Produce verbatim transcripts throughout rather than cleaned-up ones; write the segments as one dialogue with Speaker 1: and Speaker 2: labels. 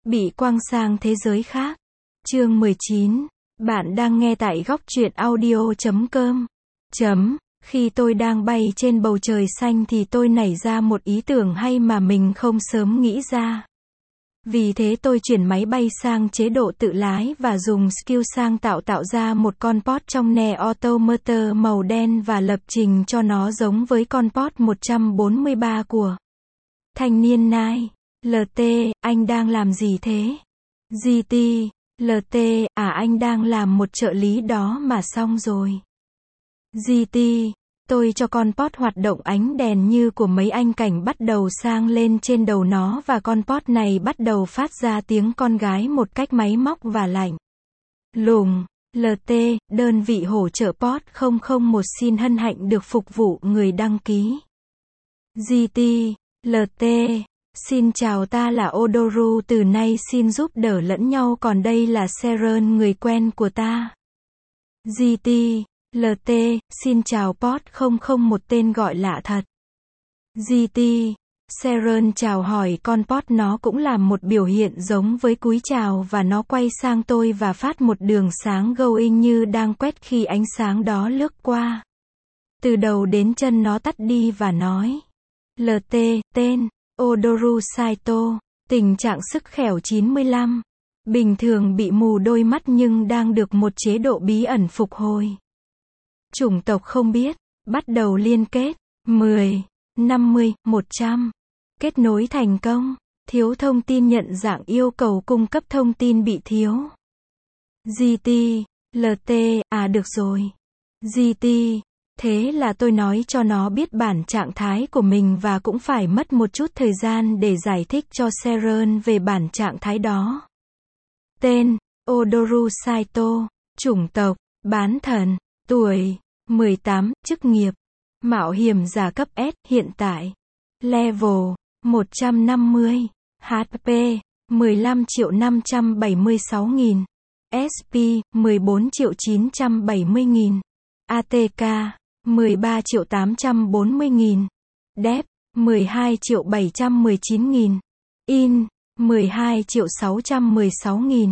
Speaker 1: Bị quăng sang thế giới khác. Chương mười chín. Bạn đang nghe tại góc truyện audio chấm com. Chấm. Khi tôi đang bay trên bầu trời xanh thì tôi nảy ra một ý tưởng hay mà mình không sớm nghĩ ra. Vì thế tôi chuyển máy bay sang chế độ tự lái và dùng skill sang tạo tạo ra một con pod trong Ne Automotor màu đen và lập trình cho nó giống với con pod một trăm bốn mươi ba của thanh niên nai. lờ tê, anh đang làm gì thế? giê tê, lờ tê, à anh đang làm một trợ lý đó mà xong rồi. giê tê, tôi cho con pod hoạt động ánh đèn như của mấy anh cảnh bắt đầu sang lên trên đầu nó và con pod này bắt đầu phát ra tiếng con gái một cách máy móc và lạnh lùng. lờ tê, đơn vị hỗ trợ pod không không một xin hân hạnh được phục vụ người đăng ký. giê tê, lờ tê, xin chào, ta là Odoru, từ nay xin giúp đỡ lẫn nhau, còn đây là Seren, người quen của ta. giê tê, lờ tê, xin chào pod không không một tên gọi lạ thật. giê tê, Seren chào hỏi con pod, nó cũng làm một biểu hiện giống với cúi chào và nó quay sang tôi và phát một đường sáng going như đang quét khi ánh sáng đó lướt qua. Từ đầu đến chân nó tắt đi và nói. lờ tê, tên, Odoru Saito, tình trạng sức khỏe chín mươi lăm. Bình thường bị mù đôi mắt nhưng đang được một chế độ bí ẩn phục hồi. Chủng tộc không biết, bắt đầu liên kết, mười, năm mươi, một trăm. Kết nối thành công, thiếu thông tin nhận dạng yêu cầu cung cấp thông tin bị thiếu. giê tê, lờ tê, à được rồi. giê tê, thế là tôi nói cho nó biết bản trạng thái của mình và cũng phải mất một chút thời gian để giải thích cho Seren về bản trạng thái đó. Tên, Odoru Saito, chủng tộc, bán thần, tuổi, mười tám, chức nghiệp, mạo hiểm giả cấp S, hiện tại, level, một trăm năm mươi, hát pê, mười lăm triệu năm trăm bảy mươi sáu nghìn, ét pê, mười bốn triệu chín trăm bảy mươi nghìn, a tê ca, mười ba triệu tám trăm bốn mươi nghìn, dép, mười hai triệu bảy trăm mười chín nghìn, in, mười hai triệu sáu trăm mười sáu nghìn,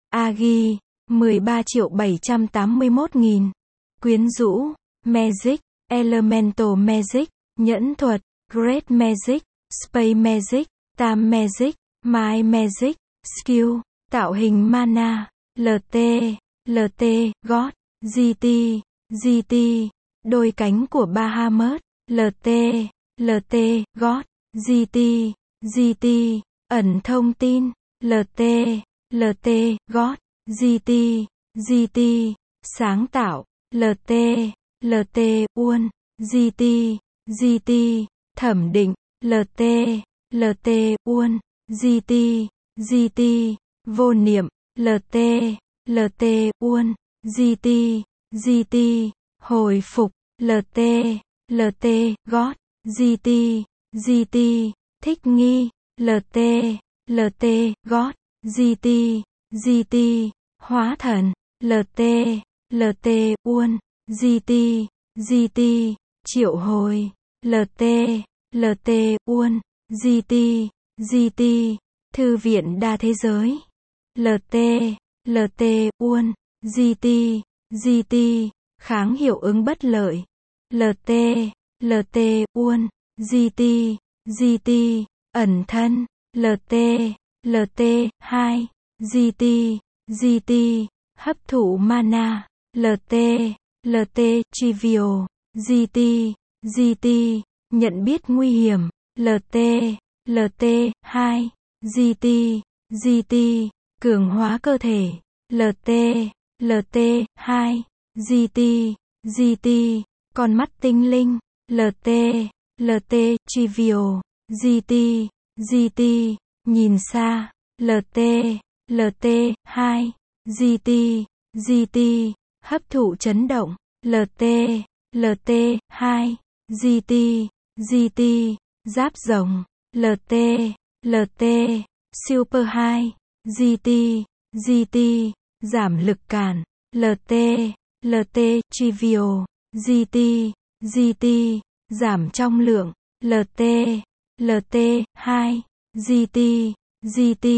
Speaker 1: agi, mười ba triệu bảy trăm tám mươi mốt nghìn, quyến rũ, magic, elemental magic, nhẫn thuật, great magic, space magic, time magic, mind magic, skill, tạo hình mana, lờ tê, lờ tê, god, giê tê, giê tê, đôi cánh của Bahamut, lờ tê, lờ tê, god, giê tê, giê tê, ẩn thông tin, lờ tê, lờ tê, god, giê tê, giê tê, sáng tạo, lờ tê, lờ tê, uôn, giê tê, giê tê, thẩm định, lờ tê, lờ tê, uôn, giê tê, giê tê, vô niệm, lờ tê, lờ tê, uôn, giê tê, giê tê, hồi phục, lờ tê, lờ tê, god, giê tê, giê tê, thích nghi, lờ tê, lờ tê, god, giê tê, giê tê, hóa thần, lờ tê, lờ tê, uôn, giê tê, giê tê, triệu hồi, lờ tê, lờ tê, uôn, giê tê, giê tê, thư viện đa thế giới, lờ tê, lờ tê, uôn, giê tê, giê tê, kháng hiệu ứng bất lợi, lờ tê, lờ tê, uôn, giê tê, giê tê, ẩn thân, lờ tê, lờ tê, hai, giê tê, giê tê, hấp thụ mana, lờ tê, lờ tê, trivial, giê tê, giê tê, nhận biết nguy hiểm, lờ tê, lờ tê, hai, giê tê, giê tê, cường hóa cơ thể, lờ tê, lờ tê, hai, giê tê, giê tê, con mắt tinh linh, lờ tê, lờ tê, trivial, giê tê, giê tê, nhìn xa, lờ tê, lờ tê, hai, giê tê, giê tê, hấp thụ chấn động, lờ tê, lờ tê, hai, giê tê, giê tê, giáp rồng, lờ tê, lờ tê, super hai, giê tê, giê tê, giảm lực cản, lờ tê, lờ tê, trivial, giê tê, giê tê, giảm trọng lượng, lờ tê, lờ tê, hai, giê tê, giê tê,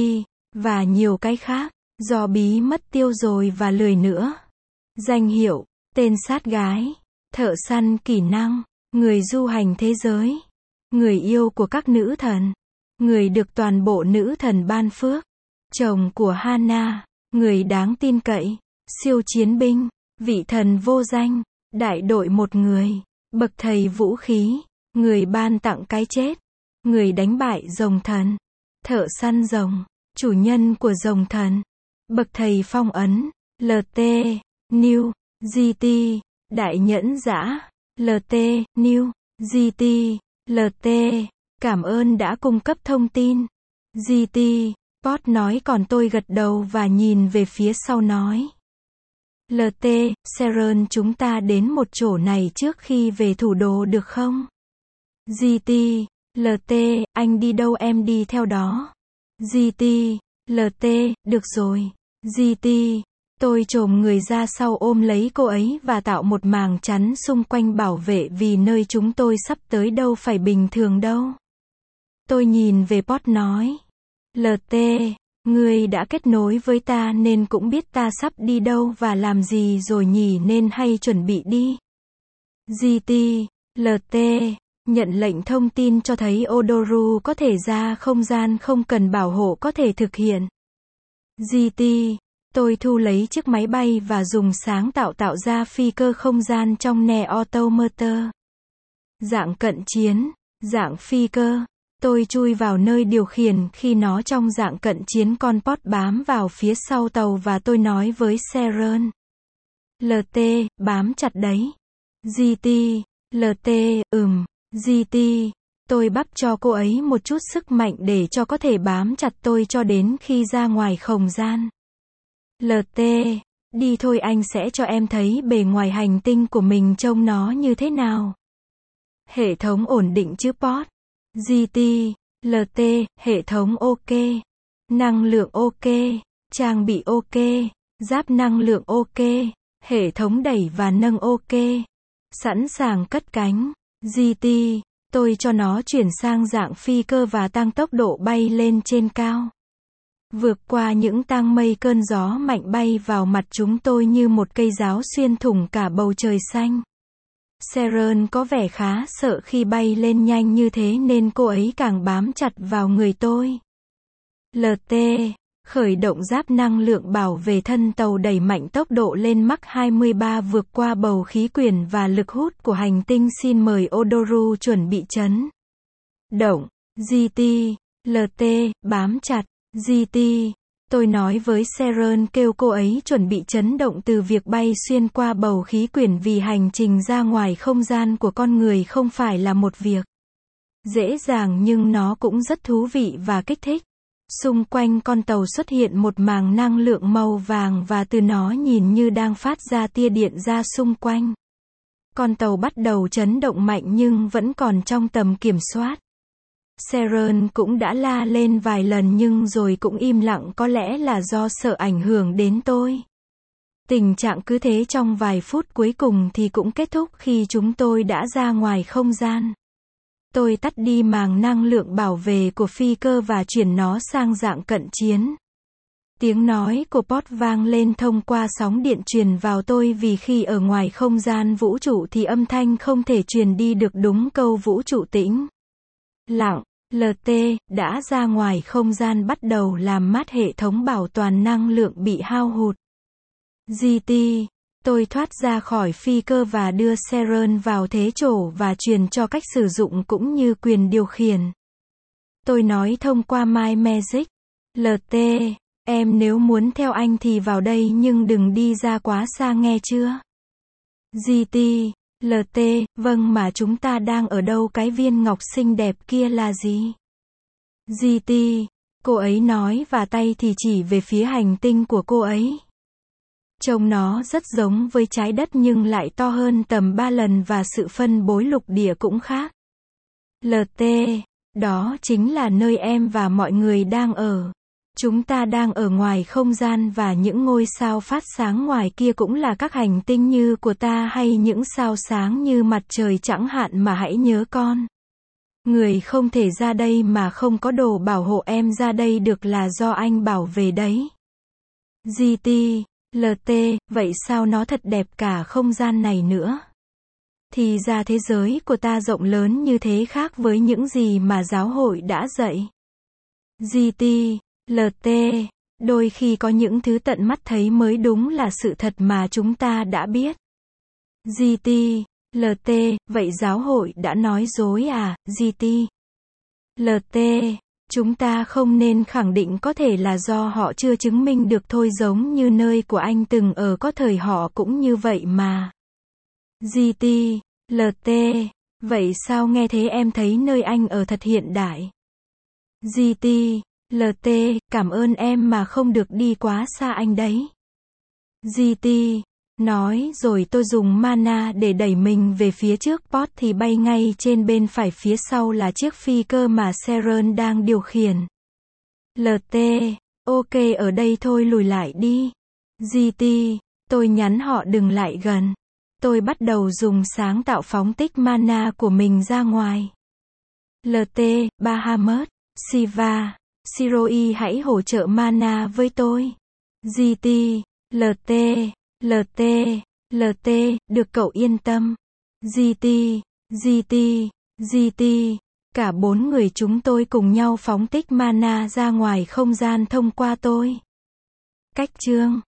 Speaker 1: và nhiều cái khác, do bí mất tiêu rồi và lười nữa. Danh hiệu, tên sát gái, thợ săn kỹ năng, người du hành thế giới, người yêu của các nữ thần, người được toàn bộ nữ thần ban phước, chồng của Hana, người đáng tin cậy, siêu chiến binh, vị thần vô danh, đại đội một người, bậc thầy vũ khí, người ban tặng cái chết, người đánh bại rồng thần, thợ săn rồng, chủ nhân của rồng thần, bậc thầy phong ấn, lờ tê, New, giê tê, đại nhẫn dã, lờ tê, New, giê tê, lờ tê, cảm ơn đã cung cấp thông tin. giê tê, Pot nói còn tôi gật đầu và nhìn về phía sau nói. lờ tê, Sharon chúng ta đến một chỗ này trước khi về thủ đô được không? giê tê, lờ tê, anh đi đâu em đi theo đó. giê tê, lờ tê, được rồi. giê tê, tôi chồm người ra sau ôm lấy cô ấy và tạo một màng chắn xung quanh bảo vệ vì nơi chúng tôi sắp tới đâu phải bình thường đâu. Tôi nhìn về Pot nói. lờ tê, ngươi đã kết nối với ta nên cũng biết ta sắp đi đâu và làm gì rồi nhỉ nên hay chuẩn bị đi. giê tê, lờ tê, nhận lệnh thông tin cho thấy Odoru có thể ra không gian không cần bảo hộ có thể thực hiện. giê tê, tôi thu lấy chiếc máy bay và dùng sáng tạo tạo ra phi cơ không gian trong Ne Automator. Dạng cận chiến, dạng phi cơ. Tôi chui vào nơi điều khiển khi nó trong dạng cận chiến con Pot bám vào phía sau tàu và tôi nói với Sharon. lờ tê, bám chặt đấy. giê tê, lờ tê, ừm, giê tê, tôi bắp cho cô ấy một chút sức mạnh để cho có thể bám chặt tôi cho đến khi ra ngoài không gian. lờ tê, đi thôi anh sẽ cho em thấy bề ngoài hành tinh của mình trông nó như thế nào. Hệ thống ổn định chứ Pot. giê tê, lờ tê, hệ thống ok. Năng lượng ok. Trang bị ok. Giáp năng lượng ok. Hệ thống đẩy và nâng ok. Sẵn sàng cất cánh. giê tê, tôi cho nó chuyển sang dạng phi cơ và tăng tốc độ bay lên trên cao. Vượt qua những tang mây cơn gió mạnh bay vào mặt chúng tôi như một cây giáo xuyên thủng cả bầu trời xanh. Sharon có vẻ khá sợ khi bay lên nhanh như thế nên cô ấy càng bám chặt vào người tôi. lờ tê, khởi động giáp năng lượng bảo vệ thân tàu đẩy mạnh tốc độ lên Mach hai mươi ba vượt qua bầu khí quyển và lực hút của hành tinh xin mời Odoru chuẩn bị chấn động. giê tê, lờ tê, bám chặt. giê tê, tôi nói với Sharon kêu cô ấy chuẩn bị chấn động từ việc bay xuyên qua bầu khí quyển vì hành trình ra ngoài không gian của con người không phải là một việc dễ dàng nhưng nó cũng rất thú vị và kích thích. Xung quanh con tàu xuất hiện một màng năng lượng màu vàng và từ nó nhìn như đang phát ra tia điện ra xung quanh. Con tàu bắt đầu chấn động mạnh nhưng vẫn còn trong tầm kiểm soát. Sharon cũng đã la lên vài lần nhưng rồi cũng im lặng có lẽ là do sợ ảnh hưởng đến tôi. Tình trạng cứ thế trong vài phút cuối cùng thì cũng kết thúc khi chúng tôi đã ra ngoài không gian. Tôi tắt đi màng năng lượng bảo vệ của phi cơ và chuyển nó sang dạng cận chiến. Tiếng nói của Pot vang lên thông qua sóng điện truyền vào tôi vì khi ở ngoài không gian vũ trụ thì âm thanh không thể truyền đi được đúng câu vũ trụ tĩnh lặng. lờ tê, đã ra ngoài không gian bắt đầu làm mát hệ thống bảo toàn năng lượng bị hao hụt. giê tê, tôi thoát ra khỏi phi cơ và đưa Sharon vào thế chỗ và truyền cho cách sử dụng cũng như quyền điều khiển. Tôi nói thông qua My Magic. lờ tê, em nếu muốn theo anh thì vào đây nhưng đừng đi ra quá xa nghe chưa? giê tê, lờ tê, vâng mà chúng ta đang ở đâu cái viên ngọc xinh đẹp kia là gì? giê tê, cô ấy nói và tay thì chỉ về phía hành tinh của cô ấy. Trông nó rất giống với trái đất nhưng lại to hơn tầm ba lần và sự phân bối lục địa cũng khác. lờ tê, đó chính là nơi em và mọi người đang ở. Chúng ta đang ở ngoài không gian và những ngôi sao phát sáng ngoài kia cũng là các hành tinh như của ta hay những sao sáng như mặt trời chẳng hạn mà hãy nhớ con. Người không thể ra đây mà không có đồ bảo hộ em ra đây được là do anh bảo về đấy. giê tê, lờ tê, vậy sao nó thật đẹp cả không gian này nữa. Thì ra thế giới của ta rộng lớn như thế khác với những gì mà giáo hội đã dạy. giê tê, lờ tê, đôi khi có những thứ tận mắt thấy mới đúng là sự thật mà chúng ta đã biết. giê tê, lờ tê, vậy giáo hội đã nói dối à, giê tê, lờ tê, chúng ta không nên khẳng định có thể là do họ chưa chứng minh được thôi giống như nơi của anh từng ở có thời họ cũng như vậy mà. giê tê, lờ tê, vậy sao nghe thế em thấy nơi anh ở thật hiện đại. giê tê, lờ tê, cảm ơn em mà không được đi quá xa anh đấy. giê tê, nói rồi tôi dùng mana để đẩy mình về phía trước pot thì bay ngay trên bên phải phía sau là chiếc phi cơ mà Sharon đang điều khiển. lờ tê, ok ở đây thôi lùi lại đi. giê tê, tôi nhắn họ đừng lại gần. Tôi bắt đầu dùng sáng tạo phóng tích mana của mình ra ngoài. lờ tê, Bahamut, Shiva, Shiroi hãy hỗ trợ mana với tôi. giê tê, lờ tê, lờ tê, lờ tê, được cậu yên tâm. giê tê, giê tê, giê tê, cả bốn người chúng tôi cùng nhau phóng tích mana ra ngoài không gian thông qua tôi. Cách chương